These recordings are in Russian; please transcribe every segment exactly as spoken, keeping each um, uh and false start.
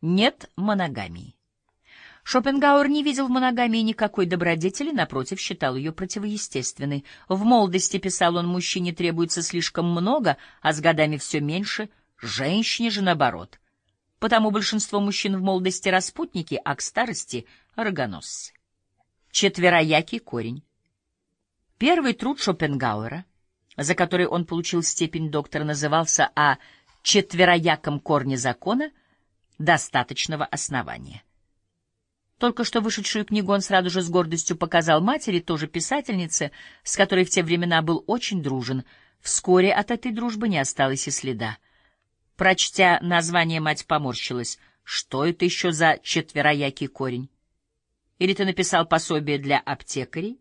Нет моногамии. Шопенгауэр не видел в моногамии никакой добродетели, напротив, считал ее противоестественной. В молодости, писал он, мужчине требуется слишком много, а с годами все меньше, женщине же наоборот. Потому большинство мужчин в молодости распутники, а к старости — рогоносцы. Четвероякий корень. Первый труд Шопенгауэра, за который он получил степень доктора, назывался «О четверояком корне закона достаточного основания». Только что вышедшую книгу он сразу же с гордостью показал матери, тоже писательнице, с которой в те времена был очень дружен. Вскоре от этой дружбы не осталось и следа. Прочтя название, мать поморщилась. Что это еще за четвероякий корень? Или ты написал пособие для аптекарей?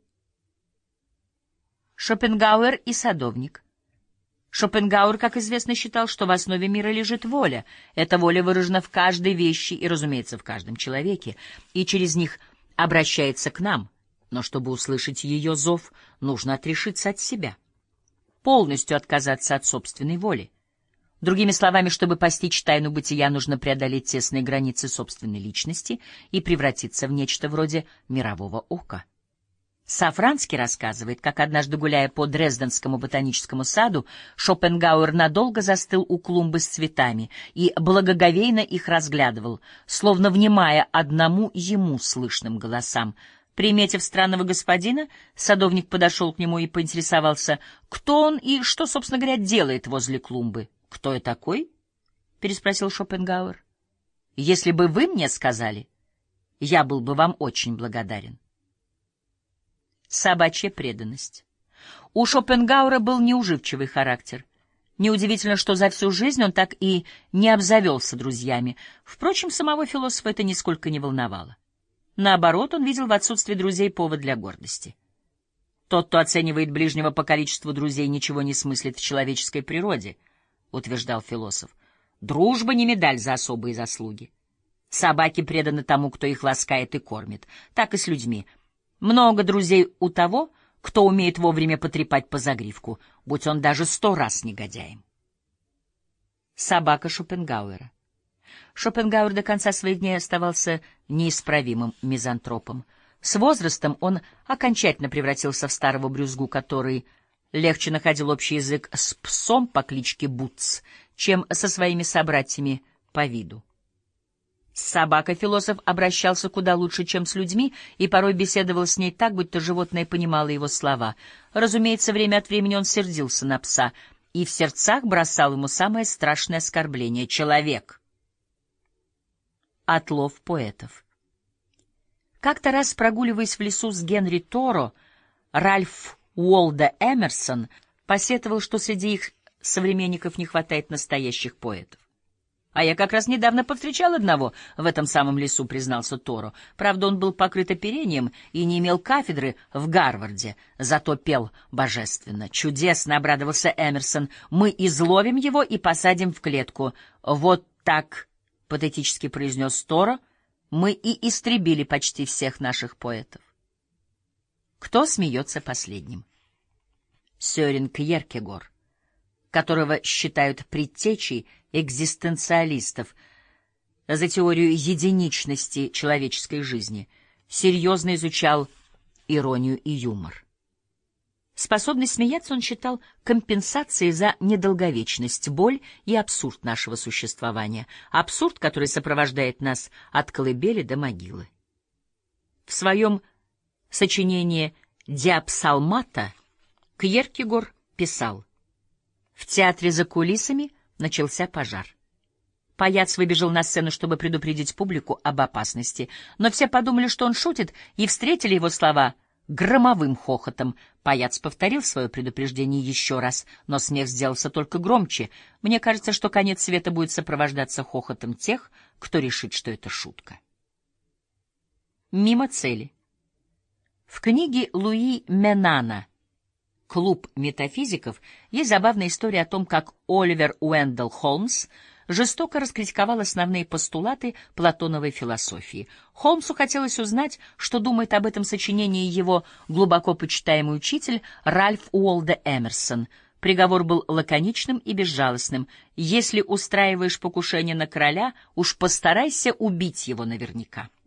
Шопенгауэр и садовник. Шопенгауэр, как известно, считал, что в основе мира лежит воля. Эта воля выражена в каждой вещи и, разумеется, в каждом человеке, и через них обращается к нам. Но чтобы услышать ее зов, нужно отрешиться от себя, полностью отказаться от собственной воли. Другими словами, чтобы постичь тайну бытия, нужно преодолеть тесные границы собственной личности и превратиться в нечто вроде мирового ока. Сафранский рассказывает, как однажды, гуляя по Дрезденскому ботаническому саду, Шопенгауэр надолго застыл у клумбы с цветами и благоговейно их разглядывал, словно внимая одному ему слышным голосам. Приметив странного господина, садовник подошел к нему и поинтересовался, кто он и что, собственно говоря, делает возле клумбы. «Кто я такой?» — переспросил Шопенгауэр. «Если бы вы мне сказали, я был бы вам очень благодарен». Собачья преданность. У Шопенгауэра был неуживчивый характер. Неудивительно, что за всю жизнь он так и не обзавелся друзьями. Впрочем, самого философа это нисколько не волновало. Наоборот, он видел в отсутствии друзей повод для гордости. Тот, кто оценивает ближнего по количеству друзей, ничего не смыслит в человеческой природе, утверждал философ. Дружба не медаль за особые заслуги. Собаки преданы тому, кто их ласкает и кормит. Так и с людьми. Много друзей у того, кто умеет вовремя потрепать по загривку, будь он даже сто раз негодяем. Собака Шопенгауэра. Шопенгауэр до конца своих дней оставался неисправимым мизантропом. С возрастом он окончательно превратился в старого брюзгу, который легче находил общий язык с псом по кличке Буц, чем со своими собратьями по виду. С собакой-философ обращался куда лучше, чем с людьми, и порой беседовал с ней так, будто животное понимало его слова. Разумеется, время от времени он сердился на пса и в сердцах бросал ему самое страшное оскорбление — «человек». Отлов поэтов. Как-то раз, прогуливаясь в лесу с Генри Торо, Ральф Уолдо Эмерсон посетовал, что среди их современников не хватает настоящих поэтов. «А я как раз недавно повстречал одного в этом самом лесу», — признался Торо. Правда, он был покрыт оперением и не имел кафедры в Гарварде, зато пел божественно. «Чудесно!» — обрадовался Эмерсон. «Мы изловим его и посадим в клетку». «Вот так», — патетически произнес Торо, — «мы и истребили почти всех наших поэтов». Кто смеется последним? Сёрен Кьеркегор, которого считают предтечей экзистенциалистов за теорию единичности человеческой жизни, серьезно изучал иронию и юмор. Способность смеяться он считал компенсацией за недолговечность, боль и абсурд нашего существования, абсурд, который сопровождает нас от колыбели до могилы. В своем сочинении «Диапсалмата» Кьеркегор писал: «В театре за кулисами начался пожар. Паяц выбежал на сцену, чтобы предупредить публику об опасности, но все подумали, что он шутит, и встретили его слова громовым хохотом. Паяц повторил свое предупреждение еще раз, но смех сделался только громче. Мне кажется, что конец света будет сопровождаться хохотом тех, кто решит, что это шутка». Мимо цели. В книге Луи Менана «Клуб метафизиков» есть забавная история о том, как Оливер Уэндell Холмс жестоко раскритиковал основные постулаты платоновой философии. Холмсу хотелось узнать, что думает об этом сочинении его глубоко почитаемый учитель Ральф Уолдо Эмерсон. Приговор был лаконичным и безжалостным. Если устраиваешь покушение на короля, уж постарайся убить его наверняка.